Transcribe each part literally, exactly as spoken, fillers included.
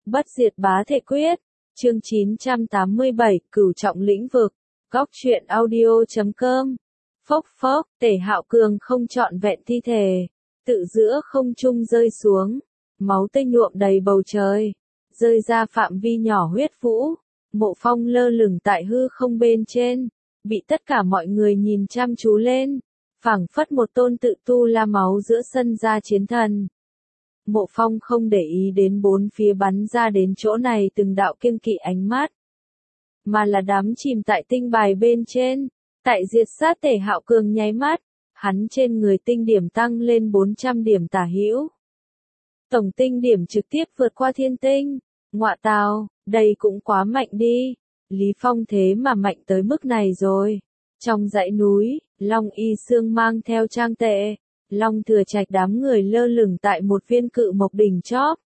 Bất diệt bá thể quyết. Chương chín trăm tám mươi bảy, Cửu trọng lĩnh vực. Góc truyện audio chấm com. Phốc phốc, Tề Hạo Cường không trọn vẹn thi thể, tự giữa không trung rơi xuống, máu tươi nhuộm đầy bầu trời, rơi ra phạm vi nhỏ huyết vũ. Mộ Phong lơ lửng tại hư không bên trên, bị tất cả mọi người nhìn chăm chú lên, phảng phất một tôn tự tu la máu giữa sân ra chiến thần. Mộ Phong không để ý đến bốn phía bắn ra đến chỗ này từng đạo kiêng kỵ ánh mắt, mà là đắm chìm tại tinh bài bên trên. Tại diệt sát Tề Hạo Cường nháy mắt, hắn trên người tinh điểm tăng lên bốn trăm điểm tả hữu. Tổng tinh điểm trực tiếp vượt qua thiên tinh. Ngọa tào, đây cũng quá mạnh đi. Lý Phong thế mà mạnh tới mức này rồi. Trong dãy núi, Long Y Sương mang theo Trang Tệ, Long Thừa Trạch đám người lơ lửng tại một viên cự mộc đỉnh chóp.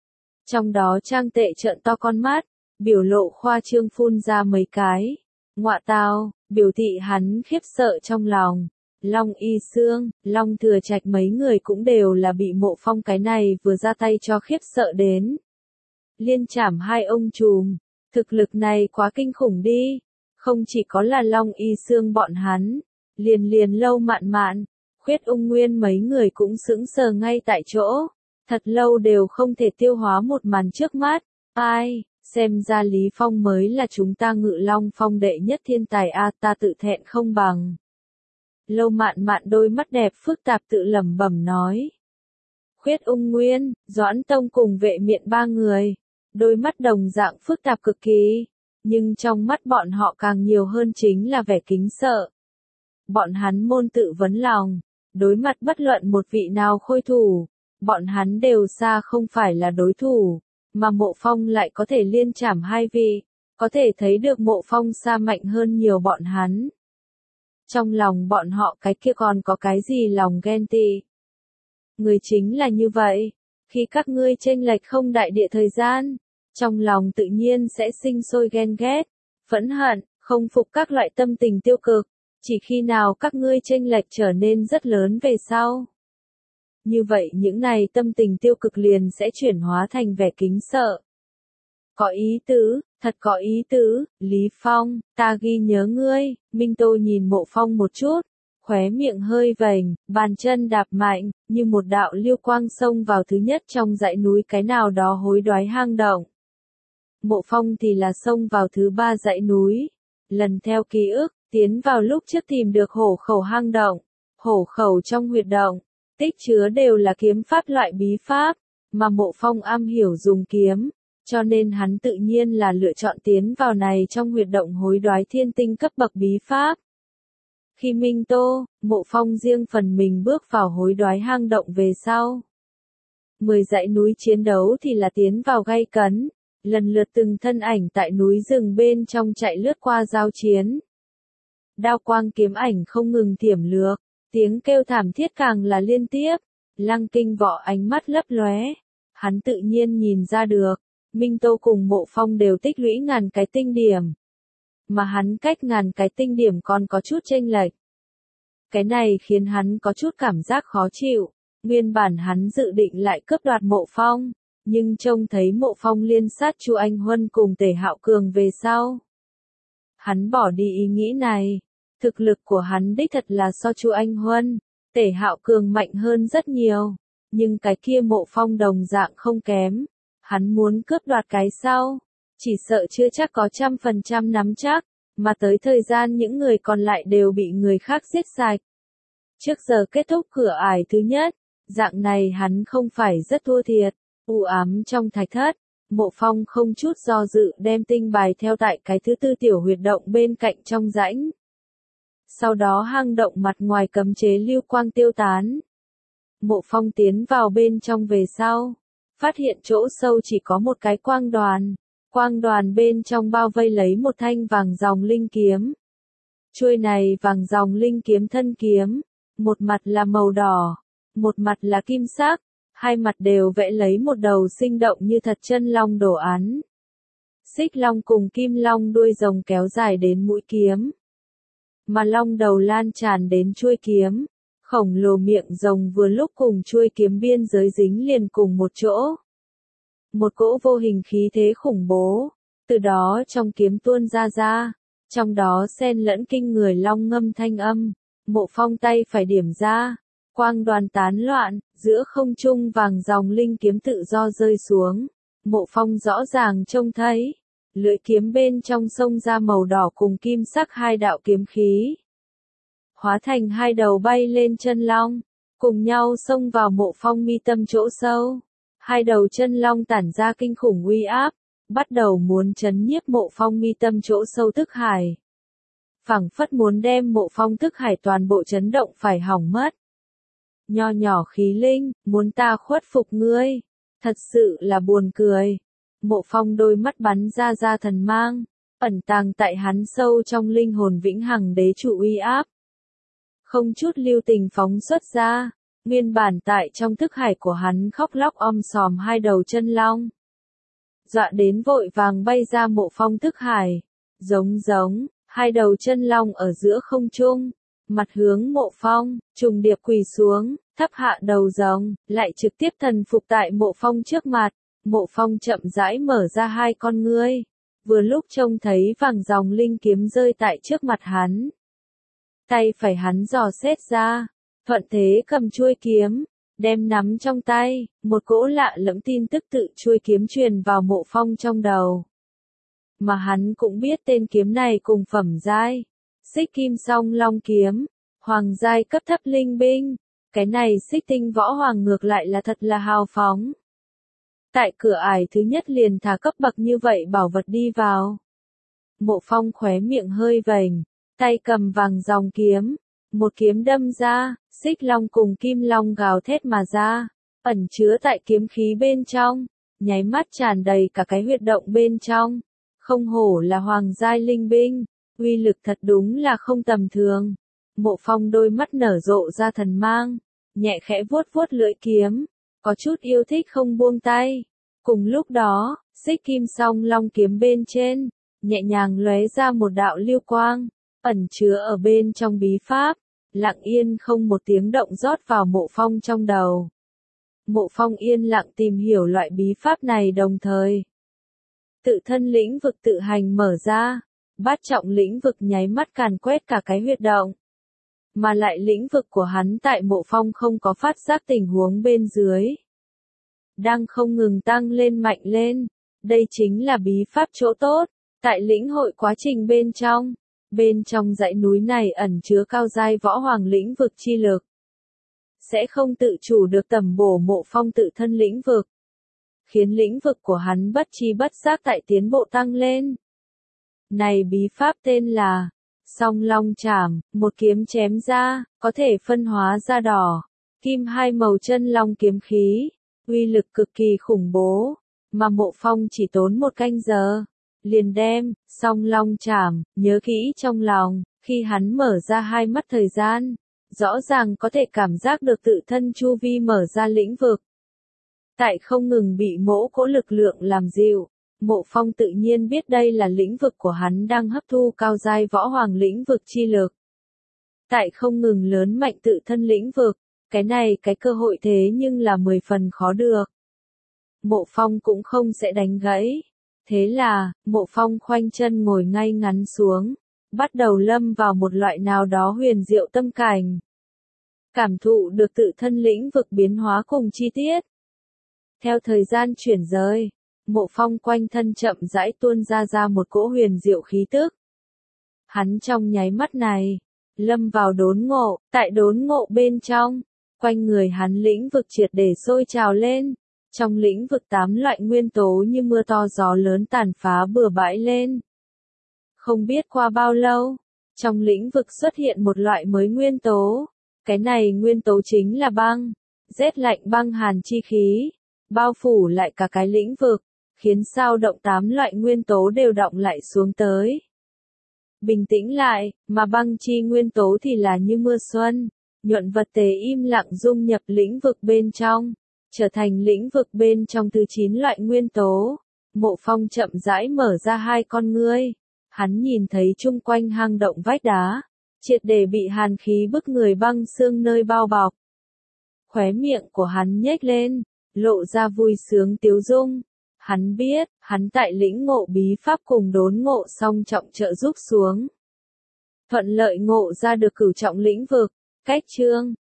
Trong đó Trang Tệ trợn to con mắt, biểu lộ khoa trương phun ra mấy cái. Ngọa tào, biểu thị hắn khiếp sợ trong lòng. Long Y Sương, Long Thừa Trạch mấy người cũng đều là bị Mộ Phong cái này vừa ra tay cho khiếp sợ đến. Liên chảm hai ông trùm, thực lực này quá kinh khủng đi. Không chỉ có là Long Y Sương bọn hắn, liền liền Lâu Mạn Mạn, Khuyết Ung Nguyên mấy người cũng sững sờ ngay tại chỗ, thật lâu đều không thể tiêu hóa một màn trước mắt. Ai, xem ra Lý Phong mới là chúng ta Ngự Long Phong đệ nhất thiên tài a, ta tự thẹn không bằng. Lâu Mạn Mạn đôi mắt đẹp phức tạp tự lẩm bẩm nói. Khuyết Ung Nguyên, Doãn Tông cùng Vệ Miện ba người, đôi mắt đồng dạng phức tạp cực kỳ, nhưng trong mắt bọn họ càng nhiều hơn chính là vẻ kính sợ. Bọn hắn môn tự vấn lòng, đối mặt bất luận một vị nào khôi thủ, bọn hắn đều xa không phải là đối thủ, mà Mộ Phong lại có thể liên chảm hai vị, có thể thấy được Mộ Phong xa mạnh hơn nhiều bọn hắn. Trong lòng bọn họ cái kia còn có cái gì lòng ghen tị. Người chính là như vậy, khi các ngươi chênh lệch không đại địa thời gian, trong lòng tự nhiên sẽ sinh sôi ghen ghét, phẫn hận, không phục các loại tâm tình tiêu cực, chỉ khi nào các ngươi chênh lệch trở nên rất lớn về sau. Như vậy những này tâm tình tiêu cực liền sẽ chuyển hóa thành vẻ kính sợ. Có ý tứ, thật có ý tứ, Lý Phong, ta ghi nhớ ngươi. Minh Tô nhìn Mộ Phong một chút, khóe miệng hơi vểnh, bàn chân đạp mạnh, như một đạo lưu quang xông vào thứ nhất trong dãy núi cái nào đó hối đoái hang động. Mộ Phong thì là xông vào thứ ba dãy núi, lần theo ký ức, tiến vào lúc trước tìm được hổ khẩu hang động. Hổ khẩu trong huyệt động, tích chứa đều là kiếm pháp loại bí pháp, mà Mộ Phong am hiểu dùng kiếm, cho nên hắn tự nhiên là lựa chọn tiến vào này trong huyệt động hối đoái thiên tinh cấp bậc bí pháp. Khi Minh Tô, Mộ Phong riêng phần mình bước vào hối đoái hang động về sau. Mười dãy núi chiến đấu thì là tiến vào gay cấn, lần lượt từng thân ảnh tại núi rừng bên trong chạy lướt qua giao chiến. Đao quang kiếm ảnh không ngừng thiểm lược, tiếng kêu thảm thiết càng là liên tiếp. Lăng Kinh Võ ánh mắt lấp lóe, hắn tự nhiên nhìn ra được, Minh Tô cùng Mộ Phong đều tích lũy ngàn cái tinh điểm, mà hắn cách ngàn cái tinh điểm còn có chút chênh lệch. Cái này khiến hắn có chút cảm giác khó chịu, nguyên bản hắn dự định lại cướp đoạt Mộ Phong, nhưng trông thấy Mộ Phong liên sát Chu Anh Huân cùng Tề Hạo Cường về sau. Hắn bỏ đi ý nghĩ này, thực lực của hắn đích thật là so Chu Anh Huân, Tề Hạo Cường mạnh hơn rất nhiều, nhưng cái kia Mộ Phong đồng dạng không kém. Hắn muốn cướp đoạt cái sau, chỉ sợ chưa chắc có trăm phần trăm nắm chắc, mà tới thời gian những người còn lại đều bị người khác giết sạch. Trước giờ kết thúc cửa ải thứ nhất, dạng này hắn không phải rất thua thiệt. U ám trong thạch thất, Mộ Phong không chút do dự đem tinh bài theo tại cái thứ tư tiểu huyệt động bên cạnh trong rãnh. Sau đó hang động mặt ngoài cấm chế lưu quang tiêu tán. Mộ Phong tiến vào bên trong về sau, phát hiện chỗ sâu chỉ có một cái quang đoàn, quang đoàn bên trong bao vây lấy một thanh vàng ròng linh kiếm. Chuôi này vàng ròng linh kiếm thân kiếm, một mặt là màu đỏ, một mặt là kim sắc, hai mặt đều vẽ lấy một đầu sinh động như thật chân long đồ án. Xích long cùng kim long đuôi rồng kéo dài đến mũi kiếm, mà long đầu lan tràn đến chuôi kiếm. Khổng lồ miệng rồng vừa lúc cùng chuôi kiếm biên giới dính liền cùng một chỗ. một cỗ vô hình khí thế khủng bố, từ đó trong kiếm tuôn ra ra, trong đó xen lẫn kinh người long ngâm thanh âm, Mộ Phong tay phải điểm ra, quang đoàn tán loạn, giữa không trung vàng dòng linh kiếm tự do rơi xuống, Mộ Phong rõ ràng trông thấy, lưỡi kiếm bên trong xông ra màu đỏ cùng kim sắc hai đạo kiếm khí, hóa thành hai đầu bay lên chân long, cùng nhau xông vào Mộ Phong mi tâm chỗ sâu. Hai đầu chân long tản ra kinh khủng uy áp, bắt đầu muốn chấn nhiếp Mộ Phong mi tâm chỗ sâu thức hải. Phảng phất muốn đem Mộ Phong thức hải toàn bộ chấn động phải hỏng mất. Nho nhỏ khí linh, muốn ta khuất phục ngươi, thật sự là buồn cười. Mộ Phong đôi mắt bắn ra ra thần mang, ẩn tàng tại hắn sâu trong linh hồn vĩnh hằng đế trụ uy áp. Không chút lưu tình phóng xuất ra, nguyên bản tại trong thức hải của hắn khóc lóc om sòm hai đầu chân long. Dọa đến vội vàng bay ra Mộ Phong thức hải, giống giống, hai đầu chân long ở giữa không trung, mặt hướng Mộ Phong, trùng điệp quỳ xuống, thấp hạ đầu rồng, lại trực tiếp thần phục tại Mộ Phong trước mặt. Mộ Phong chậm rãi mở ra hai con ngươi, vừa lúc trông thấy vàng dòng linh kiếm rơi tại trước mặt hắn. Tay phải hắn dò xét ra, thuận thế cầm chuôi kiếm, đem nắm trong tay, một cỗ lạ lẫm tin tức tự chuôi kiếm truyền vào Mộ Phong trong đầu. Mà hắn cũng biết tên kiếm này cùng phẩm giai, Xích Kim Song Long kiếm, hoàng giai cấp thấp linh binh, cái này Xích Tinh Võ Hoàng ngược lại là thật là hào phóng. Tại cửa ải thứ nhất liền thả cấp bậc như vậy bảo vật đi vào. Mộ Phong khóe miệng hơi vểnh, tay cầm vàng dòng kiếm, một kiếm đâm ra, xích long cùng kim long gào thét mà ra, ẩn chứa tại kiếm khí bên trong, nháy mắt tràn đầy cả cái huyệt động bên trong. Không hổ là hoàng giai linh binh, uy lực thật đúng là không tầm thường. Mộ Phong đôi mắt nở rộ ra thần mang, nhẹ khẽ vuốt vuốt lưỡi kiếm, có chút yêu thích không buông tay. Cùng lúc đó, xích kim song long kiếm bên trên, nhẹ nhàng lóe ra một đạo lưu quang, ẩn chứa ở bên trong bí pháp, lặng yên không một tiếng động rót vào Mộ Phong trong đầu. Mộ Phong yên lặng tìm hiểu loại bí pháp này đồng thời. Tự thân lĩnh vực tự hành mở ra, bát trọng lĩnh vực nháy mắt càn quét cả cái huyệt động. Mà lại lĩnh vực của hắn tại Mộ Phong không có phát giác tình huống bên dưới. Đang không ngừng tăng lên mạnh lên, đây chính là bí pháp chỗ tốt, tại lĩnh hội quá trình bên trong. Bên trong dãy núi này ẩn chứa cao giai võ hoàng lĩnh vực chi lực. Sẽ không tự chủ được tầm bổ Mộ Phong tự thân lĩnh vực. Khiến lĩnh vực của hắn bất chi bất giác tại tiến bộ tăng lên. Này bí pháp tên là Song Long Trảm, một kiếm chém ra, có thể phân hóa ra đỏ, kim hai màu chân long kiếm khí, uy lực cực kỳ khủng bố, mà Mộ Phong chỉ tốn một canh giờ. Liền đem, Song Long Trảm, nhớ kỹ trong lòng, khi hắn mở ra hai mắt thời gian, rõ ràng có thể cảm giác được tự thân chu vi mở ra lĩnh vực. Tại không ngừng bị mỗ cỗ lực lượng làm dịu, Mộ Phong tự nhiên biết đây là lĩnh vực của hắn đang hấp thu cao giai võ hoàng lĩnh vực chi lực. Tại không ngừng lớn mạnh tự thân lĩnh vực, cái này cái cơ hội thế nhưng là mười phần khó được. Mộ Phong cũng không sẽ đánh gãy. Thế là, Mộ Phong khoanh chân ngồi ngay ngắn xuống, bắt đầu lâm vào một loại nào đó huyền diệu tâm cảnh. Cảm thụ được tự thân lĩnh vực biến hóa cùng chi tiết. Theo thời gian chuyển rời, Mộ Phong quanh thân chậm rãi tuôn ra ra một cỗ huyền diệu khí tức. Hắn trong nháy mắt này, lâm vào đốn ngộ, tại đốn ngộ bên trong, quanh người hắn lĩnh vực triệt để sôi trào lên. Trong lĩnh vực tám loại nguyên tố như mưa to gió lớn tàn phá bừa bãi lên. Không biết qua bao lâu, trong lĩnh vực xuất hiện một loại mới nguyên tố. Cái này nguyên tố chính là băng, rét lạnh băng hàn chi khí, bao phủ lại cả cái lĩnh vực, khiến sao động tám loại nguyên tố đều động lại xuống tới. Bình tĩnh lại, mà băng chi nguyên tố thì là như mưa xuân, nhuận vật tế im lặng dung nhập lĩnh vực bên trong. Trở thành lĩnh vực bên trong thứ chín loại nguyên tố. Mộ Phong chậm rãi mở ra hai con ngươi. Hắn nhìn thấy chung quanh hang động vách đá, triệt để bị hàn khí bức người băng xương nơi bao bọc. Khóe miệng của hắn nhếch lên, lộ ra vui sướng tiếu dung. Hắn biết, hắn tại lĩnh ngộ bí pháp cùng đốn ngộ song trọng trợ giúp xuống. Thuận lợi ngộ ra được cửu trọng lĩnh vực. Cách chương